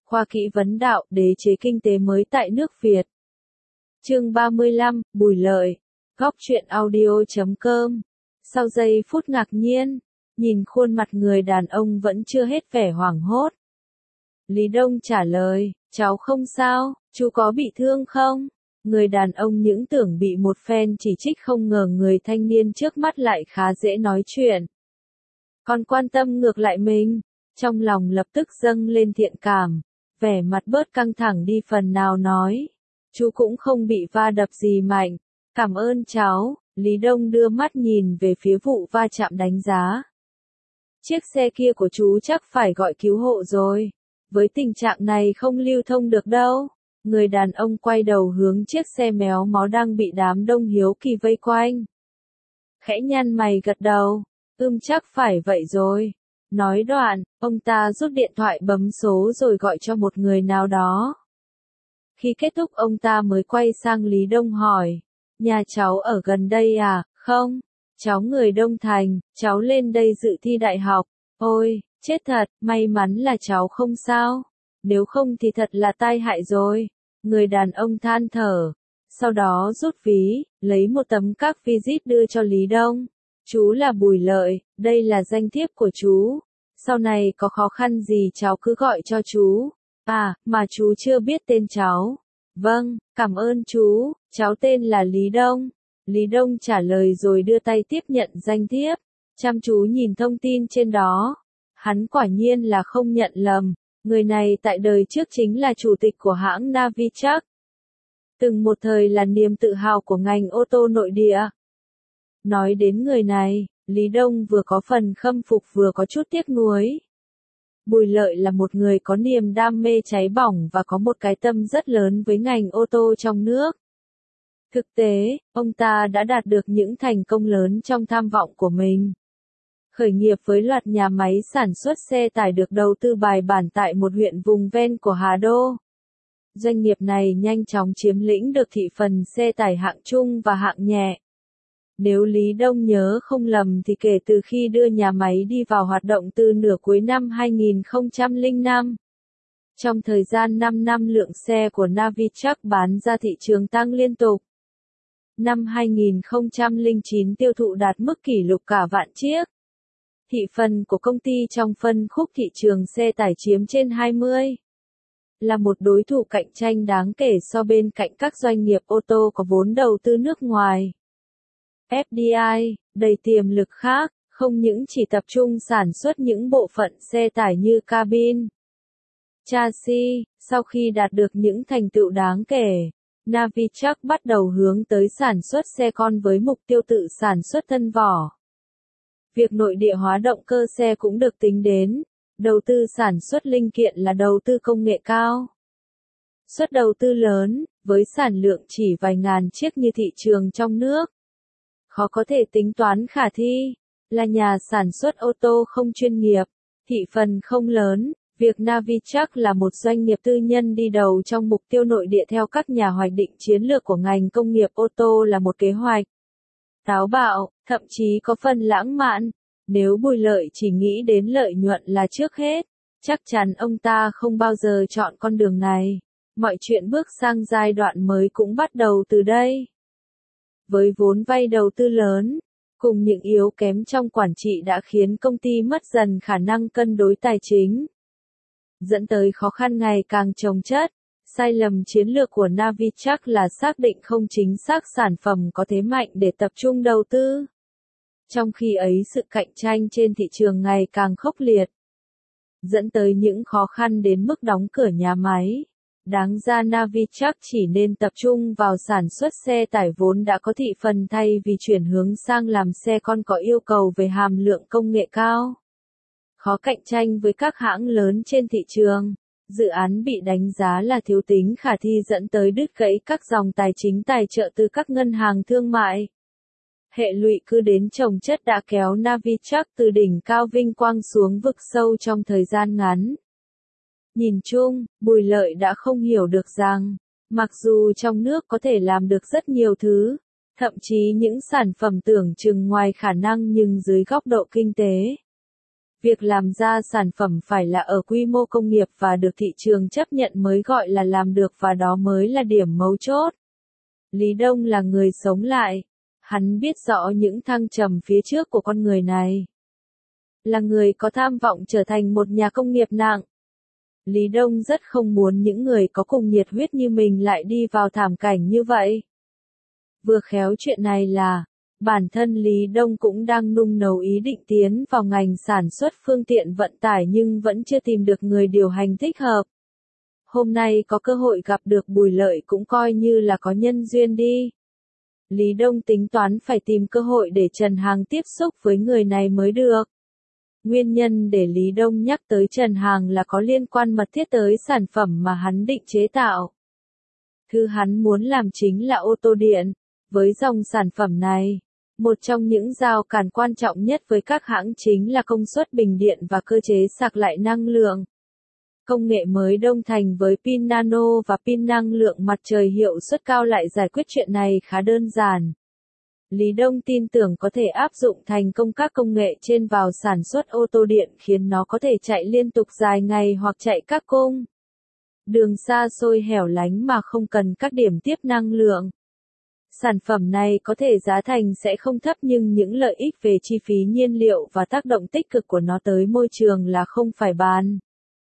Khoa kỹ vấn đạo, đế chế kinh tế mới tại nước Việt. Chương 35, Bùi Lợi. Góc truyện audio.com. Sau giây phút ngạc nhiên, nhìn khuôn mặt người đàn ông vẫn chưa hết vẻ hoảng hốt. Lý Đông trả lời, cháu không sao, chú có bị thương không? Người đàn ông những tưởng bị một phen chỉ trích không ngờ người thanh niên trước mắt lại khá dễ nói chuyện. Còn quan tâm ngược lại mình, trong lòng lập tức dâng lên thiện cảm, vẻ mặt bớt căng thẳng đi phần nào nói. Chú cũng không bị va đập gì mạnh, cảm ơn cháu. Lý Đông đưa mắt nhìn về phía vụ va chạm đánh giá. Chiếc xe kia của chú chắc phải gọi cứu hộ rồi, với tình trạng này không lưu thông được đâu. Người đàn ông quay đầu hướng chiếc xe méo mó đang bị đám đông hiếu kỳ vây quanh. Khẽ nhăn mày gật đầu, chắc phải vậy rồi. Nói đoạn, ông ta rút điện thoại bấm số rồi gọi cho một người nào đó. Khi kết thúc ông ta mới quay sang Lý Đông hỏi, nhà cháu ở gần đây à? Không, cháu người Đông Thành, cháu lên đây dự thi đại học. Ôi, chết thật, may mắn là cháu không sao, nếu không thì thật là tai hại rồi. Người đàn ông than thở, sau đó rút ví, lấy một tấm các visit đưa cho Lý Đông. Chú là Bùi Lợi, đây là danh thiếp của chú. Sau này có khó khăn gì cháu cứ gọi cho chú. À, mà chú chưa biết tên cháu. Vâng, cảm ơn chú, cháu tên là Lý Đông. Lý Đông trả lời rồi đưa tay tiếp nhận danh thiếp, chăm chú nhìn thông tin trên đó. Hắn quả nhiên là không nhận lầm, người này tại đời trước chính là chủ tịch của hãng Navichak. Từng một thời là niềm tự hào của ngành ô tô nội địa. Nói đến người này, Lý Đông vừa có phần khâm phục vừa có chút tiếc nuối. Bùi Lợi là một người có niềm đam mê cháy bỏng và có một cái tâm rất lớn với ngành ô tô trong nước. Thực tế, ông ta đã đạt được những thành công lớn trong tham vọng của mình. Khởi nghiệp với loạt nhà máy sản xuất xe tải được đầu tư bài bản tại một huyện vùng ven của Hà Đô. Doanh nghiệp này nhanh chóng chiếm lĩnh được thị phần xe tải hạng trung và hạng nhẹ. Nếu Lý Đông nhớ không lầm thì kể từ khi đưa nhà máy đi vào hoạt động từ nửa cuối năm 2005, trong thời gian 5 năm lượng xe của Navichak bán ra thị trường tăng liên tục. Năm 2009 tiêu thụ đạt mức kỷ lục cả vạn chiếc. Thị phần của công ty trong phân khúc thị trường xe tải chiếm trên 20. Là một đối thủ cạnh tranh đáng kể so bên cạnh các doanh nghiệp ô tô có vốn đầu tư nước ngoài. FDI, đầy tiềm lực khác, không những chỉ tập trung sản xuất những bộ phận xe tải như cabin, chassis, sau khi đạt được những thành tựu đáng kể, Navichak bắt đầu hướng tới sản xuất xe con với mục tiêu tự sản xuất thân vỏ. Việc nội địa hóa động cơ xe cũng được tính đến, đầu tư sản xuất linh kiện là đầu tư công nghệ cao. Suất đầu tư lớn, với sản lượng chỉ vài ngàn chiếc như thị trường trong nước. Khó có thể tính toán khả thi, là nhà sản xuất ô tô không chuyên nghiệp, thị phần không lớn, việc Navichak là một doanh nghiệp tư nhân đi đầu trong mục tiêu nội địa theo các nhà hoạch định chiến lược của ngành công nghiệp ô tô là một kế hoạch táo bạo, thậm chí có phần lãng mạn. Nếu Bùi Lợi chỉ nghĩ đến lợi nhuận là trước hết, chắc chắn ông ta không bao giờ chọn con đường này. Mọi chuyện bước sang giai đoạn mới cũng bắt đầu từ đây. Với vốn vay đầu tư lớn, cùng những yếu kém trong quản trị đã khiến công ty mất dần khả năng cân đối tài chính, dẫn tới khó khăn ngày càng chồng chất. Sai lầm chiến lược của Navichak là xác định không chính xác sản phẩm có thế mạnh để tập trung đầu tư. Trong khi ấy sự cạnh tranh trên thị trường ngày càng khốc liệt, dẫn tới những khó khăn đến mức đóng cửa nhà máy. Đáng ra Navichak chỉ nên tập trung vào sản xuất xe tải vốn đã có thị phần thay vì chuyển hướng sang làm xe con có yêu cầu về hàm lượng công nghệ cao. Khó cạnh tranh với các hãng lớn trên thị trường, dự án bị đánh giá là thiếu tính khả thi dẫn tới đứt gãy các dòng tài chính tài trợ từ các ngân hàng thương mại. Hệ lụy cứ đến chồng chất đã kéo Navichak từ đỉnh cao vinh quang xuống vực sâu trong thời gian ngắn. Nhìn chung, Bùi Lợi đã không hiểu được rằng, mặc dù trong nước có thể làm được rất nhiều thứ, thậm chí những sản phẩm tưởng chừng ngoài khả năng nhưng dưới góc độ kinh tế, Việc làm ra sản phẩm phải là ở quy mô công nghiệp và được thị trường chấp nhận mới gọi là làm được và đó mới là điểm mấu chốt. Lý Đông là người sống lại. Hắn biết rõ những thăng trầm phía trước của con người này. Là người có tham vọng trở thành một nhà công nghiệp nặng. Lý Đông rất không muốn những người có cùng nhiệt huyết như mình lại đi vào thảm cảnh như vậy. Vừa khéo chuyện này là, bản thân Lý Đông cũng đang nung nấu ý định tiến vào ngành sản xuất phương tiện vận tải nhưng vẫn chưa tìm được người điều hành thích hợp. Hôm nay có cơ hội gặp được Bùi Lợi cũng coi như là có nhân duyên đi. Lý Đông tính toán phải tìm cơ hội để Trần Hằng tiếp xúc với người này mới được. Nguyên nhân để Lý Đông nhắc tới Trần Hằng là có liên quan mật thiết tới sản phẩm mà hắn định chế tạo. Thứ hắn muốn làm chính là ô tô điện. Với dòng sản phẩm này, một trong những rào cản quan trọng nhất với các hãng chính là công suất bình điện và cơ chế sạc lại năng lượng. Công nghệ mới Đông Thành với pin nano và pin năng lượng mặt trời hiệu suất cao lại giải quyết chuyện này khá đơn giản. Lý Đông tin tưởng có thể áp dụng thành công các công nghệ trên vào sản xuất ô tô điện khiến nó có thể chạy liên tục dài ngày hoặc chạy các cung đường xa xôi hẻo lánh mà không cần các điểm tiếp năng lượng. Sản phẩm này có thể giá thành sẽ không thấp nhưng những lợi ích về chi phí nhiên liệu và tác động tích cực của nó tới môi trường là không phải bàn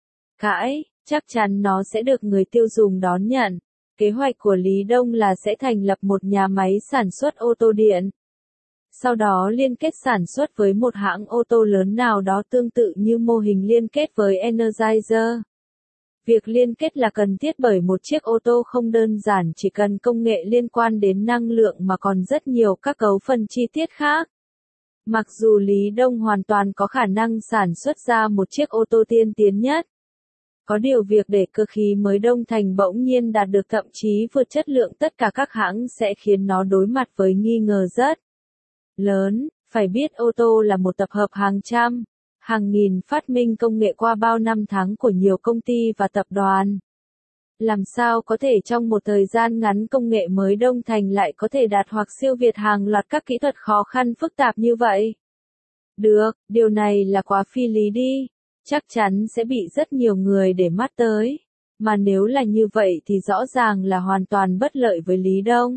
cãi, chắc chắn nó sẽ được người tiêu dùng đón nhận. Kế hoạch của Lý Đông là sẽ thành lập một nhà máy sản xuất ô tô điện. Sau đó liên kết sản xuất với một hãng ô tô lớn nào đó tương tự như mô hình liên kết với Energizer. Việc liên kết là cần thiết bởi một chiếc ô tô không đơn giản chỉ cần công nghệ liên quan đến năng lượng mà còn rất nhiều các cấu phần chi tiết khác. Mặc dù Lý Đông hoàn toàn có khả năng sản xuất ra một chiếc ô tô tiên tiến nhất. Có điều việc để cơ khí mới Đông Thành bỗng nhiên đạt được thậm chí vượt chất lượng tất cả các hãng sẽ khiến nó đối mặt với nghi ngờ rất lớn. Phải biết ô tô là một tập hợp hàng trăm, hàng nghìn phát minh công nghệ qua bao năm tháng của nhiều công ty và tập đoàn. Làm sao có thể trong một thời gian ngắn công nghệ mới Đông Thành lại có thể đạt hoặc siêu việt hàng loạt các kỹ thuật khó khăn phức tạp như vậy? Được, điều này là quá phi lý đi. Chắc chắn sẽ bị rất nhiều người để mắt tới. Mà nếu là như vậy thì rõ ràng là hoàn toàn bất lợi với Lý Đông.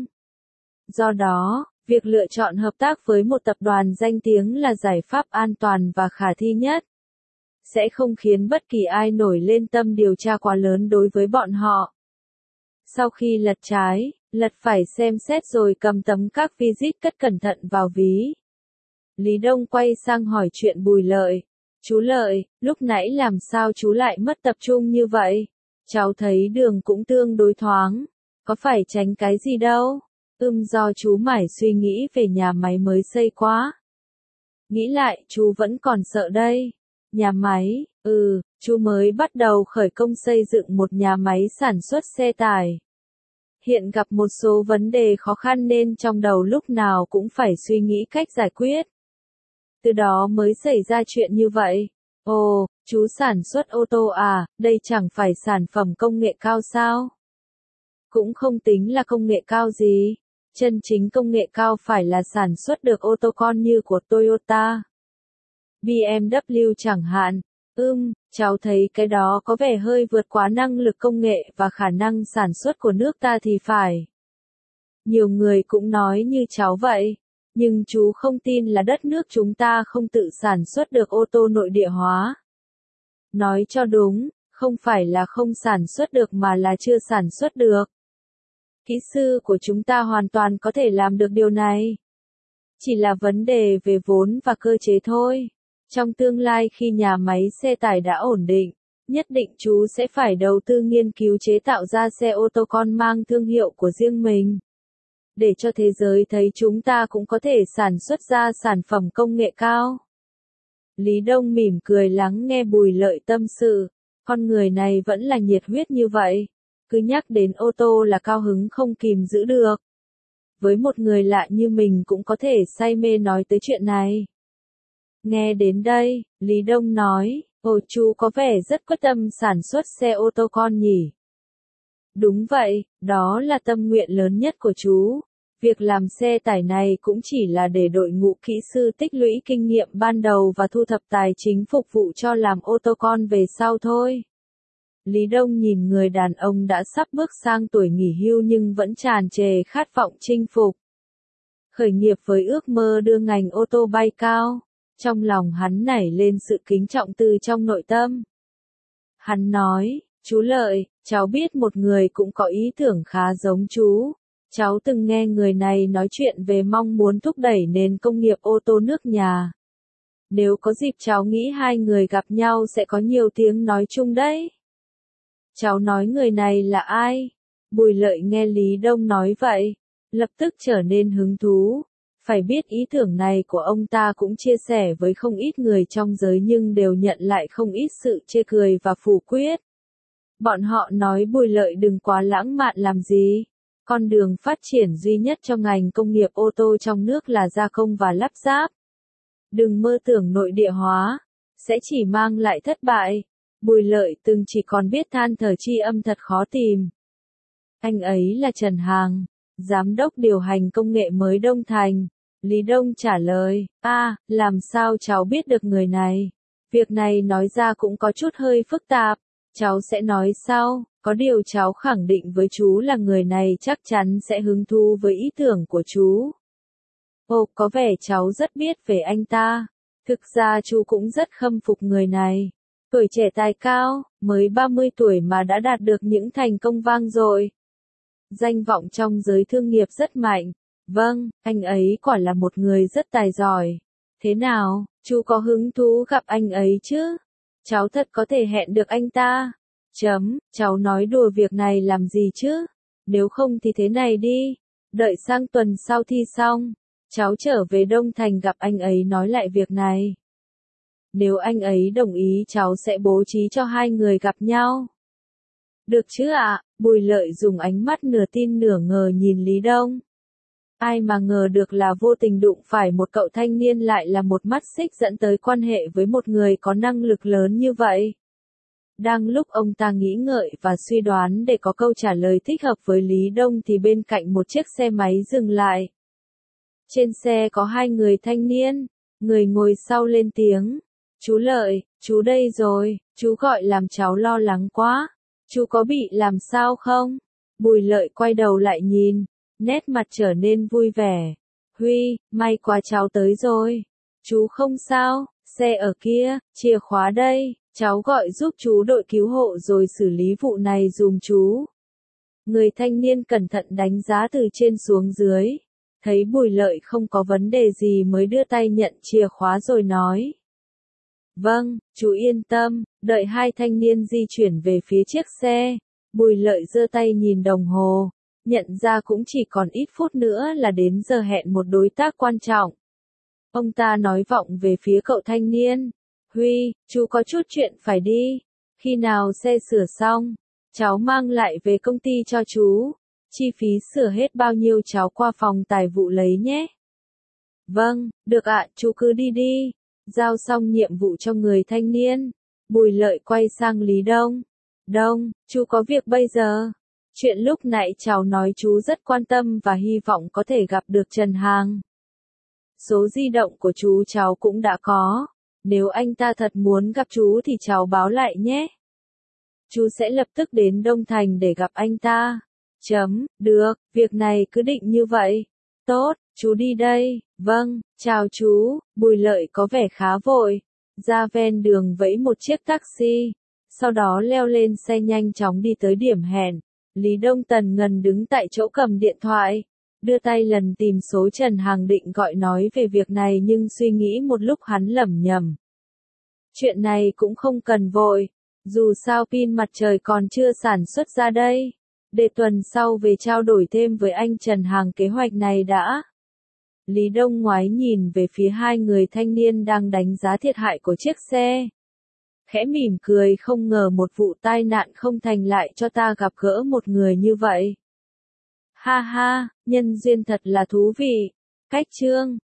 Do đó, việc lựa chọn hợp tác với một tập đoàn danh tiếng là giải pháp an toàn và khả thi nhất. Sẽ không khiến bất kỳ ai nổi lên tâm điều tra quá lớn đối với bọn họ. Sau khi lật trái, lật phải xem xét rồi cầm tấm các visit cất cẩn thận vào ví. Lý Đông quay sang hỏi chuyện Bùi Lợi. Chú Lợi, lúc nãy làm sao chú lại mất tập trung như vậy? Cháu thấy đường cũng tương đối thoáng. Có phải tránh cái gì đâu? Do chú mải suy nghĩ về nhà máy mới xây quá. Nghĩ lại chú vẫn còn sợ đây. Nhà máy, chú mới bắt đầu khởi công xây dựng một nhà máy sản xuất xe tải. Hiện gặp một số vấn đề khó khăn nên trong đầu lúc nào cũng phải suy nghĩ cách giải quyết. Từ đó mới xảy ra chuyện như vậy. Ồ, chú sản xuất ô tô à, đây chẳng phải sản phẩm công nghệ cao sao? Cũng không tính là công nghệ cao gì. Chân chính công nghệ cao phải là sản xuất được ô tô con như của Toyota, BMW chẳng hạn. Cháu thấy cái đó có vẻ hơi vượt quá năng lực công nghệ và khả năng sản xuất của nước ta thì phải. Nhiều người cũng nói như cháu vậy. Nhưng chú không tin là đất nước chúng ta không tự sản xuất được ô tô nội địa hóa. Nói cho đúng, không phải là không sản xuất được mà là chưa sản xuất được. Kỹ sư của chúng ta hoàn toàn có thể làm được điều này. Chỉ là vấn đề về vốn và cơ chế thôi. Trong tương lai khi nhà máy xe tải đã ổn định, nhất định chú sẽ phải đầu tư nghiên cứu chế tạo ra xe ô tô con mang thương hiệu của riêng mình. Để cho thế giới thấy chúng ta cũng có thể sản xuất ra sản phẩm công nghệ cao. Lý Đông mỉm cười lắng nghe Bùi Lợi tâm sự. Con người này vẫn là nhiệt huyết như vậy. Cứ nhắc đến ô tô là cao hứng không kìm giữ được. Với một người lạ như mình cũng có thể say mê nói tới chuyện này. Nghe đến đây, Lý Đông nói, chú có vẻ rất quyết tâm sản xuất xe ô tô con nhỉ? Đúng vậy, đó là tâm nguyện lớn nhất của chú. Việc làm xe tải này cũng chỉ là để đội ngũ kỹ sư tích lũy kinh nghiệm ban đầu và thu thập tài chính phục vụ cho làm ô tô con về sau thôi. Lý Đông nhìn người đàn ông đã sắp bước sang tuổi nghỉ hưu nhưng vẫn tràn trề khát vọng chinh phục. Khởi nghiệp với ước mơ đưa ngành ô tô bay cao, trong lòng hắn nảy lên sự kính trọng từ trong nội tâm. Hắn nói, chú Lợi, cháu biết một người cũng có ý tưởng khá giống chú. Cháu từng nghe người này nói chuyện về mong muốn thúc đẩy nền công nghiệp ô tô nước nhà. Nếu có dịp cháu nghĩ hai người gặp nhau sẽ có nhiều tiếng nói chung đấy. Cháu nói người này là ai? Bùi Lợi nghe Lý Đông nói vậy, lập tức trở nên hứng thú. Phải biết ý tưởng này của ông ta cũng chia sẻ với không ít người trong giới nhưng đều nhận lại không ít sự chê cười và phủ quyết. Bọn họ nói Bùi Lợi đừng quá lãng mạn làm gì. Con đường phát triển duy nhất cho ngành công nghiệp ô tô trong nước là gia công và lắp ráp. Đừng mơ tưởng nội địa hóa, sẽ chỉ mang lại thất bại. Bùi Lợi từng chỉ còn biết than thở tri âm thật khó tìm. Anh ấy là Trần Hàng, giám đốc điều hành công nghệ mới Đông Thành. Lý Đông trả lời, làm sao cháu biết được người này? Việc này nói ra cũng có chút hơi phức tạp, cháu sẽ nói sau. Có điều cháu khẳng định với chú là người này chắc chắn sẽ hứng thú với ý tưởng của chú. Ồ, có vẻ cháu rất biết về anh ta. Thực ra chú cũng rất khâm phục người này. Tuổi trẻ tài cao, mới 30 tuổi mà đã đạt được những thành công vang dội. Danh vọng trong giới thương nghiệp rất mạnh. Vâng, anh ấy quả là một người rất tài giỏi. Thế nào, chú có hứng thú gặp anh ấy chứ? Cháu thật có thể hẹn được anh ta. Cháu nói đùa việc này làm gì chứ? Nếu không thì thế này đi. Đợi sang tuần sau thi xong, cháu trở về Đông Thành gặp anh ấy nói lại việc này. Nếu anh ấy đồng ý cháu sẽ bố trí cho hai người gặp nhau. Được chứ ạ? Bùi Lợi dùng ánh mắt nửa tin nửa ngờ nhìn Lý Đông. Ai mà ngờ được là vô tình đụng phải một cậu thanh niên lại là một mắt xích dẫn tới quan hệ với một người có năng lực lớn như vậy. Đang lúc ông ta nghĩ ngợi và suy đoán để có câu trả lời thích hợp với Lý Đông thì bên cạnh một chiếc xe máy dừng lại. Trên xe có hai người thanh niên, người ngồi sau lên tiếng. Chú Lợi, chú đây rồi, chú gọi làm cháu lo lắng quá. Chú có bị làm sao không? Bùi Lợi quay đầu lại nhìn, nét mặt trở nên vui vẻ. Huy, may quá cháu tới rồi. Chú không sao, xe ở kia, chìa khóa đây. Cháu gọi giúp chú đội cứu hộ rồi xử lý vụ này dùm chú. Người thanh niên cẩn thận đánh giá từ trên xuống dưới. Thấy Bùi Lợi không có vấn đề gì mới đưa tay nhận chìa khóa rồi nói. Vâng, chú yên tâm, đợi hai thanh niên di chuyển về phía chiếc xe. Bùi Lợi giơ tay nhìn đồng hồ, nhận ra cũng chỉ còn ít phút nữa là đến giờ hẹn một đối tác quan trọng. Ông ta nói vọng về phía cậu thanh niên. Huy, chú có chút chuyện phải đi. Khi nào xe sửa xong, cháu mang lại về công ty cho chú. Chi phí sửa hết bao nhiêu cháu qua phòng tài vụ lấy nhé. Vâng, được ạ, chú cứ đi đi. Giao xong nhiệm vụ cho người thanh niên. Bùi Lợi quay sang Lý Đông. Đông, chú có việc bây giờ. Chuyện lúc nãy cháu nói chú rất quan tâm và hy vọng có thể gặp được Trần Hàng. Số di động của chú cháu cũng đã có. Nếu anh ta thật muốn gặp chú thì cháu báo lại nhé. Chú sẽ lập tức đến Đông Thành để gặp anh ta. Được, việc này cứ định như vậy. Tốt, chú đi đây. Vâng, chào chú. Bùi Lợi có vẻ khá vội. Ra ven đường vẫy một chiếc taxi. Sau đó leo lên xe nhanh chóng đi tới điểm hẹn. Lý Đông Tần ngần đứng tại chỗ cầm điện thoại. Đưa tay lần tìm số Trần Hàng định gọi nói về việc này nhưng suy nghĩ một lúc hắn lẩm nhẩm. Chuyện này cũng không cần vội. Dù sao pin mặt trời còn chưa sản xuất ra đây. Để tuần sau về trao đổi thêm với anh Trần Hàng kế hoạch này đã. Lý Đông ngoái nhìn về phía hai người thanh niên đang đánh giá thiệt hại của chiếc xe. Khẽ mỉm cười không ngờ một vụ tai nạn không thành lại cho ta gặp gỡ một người như vậy. Ha ha, nhân duyên thật là thú vị. Cách chương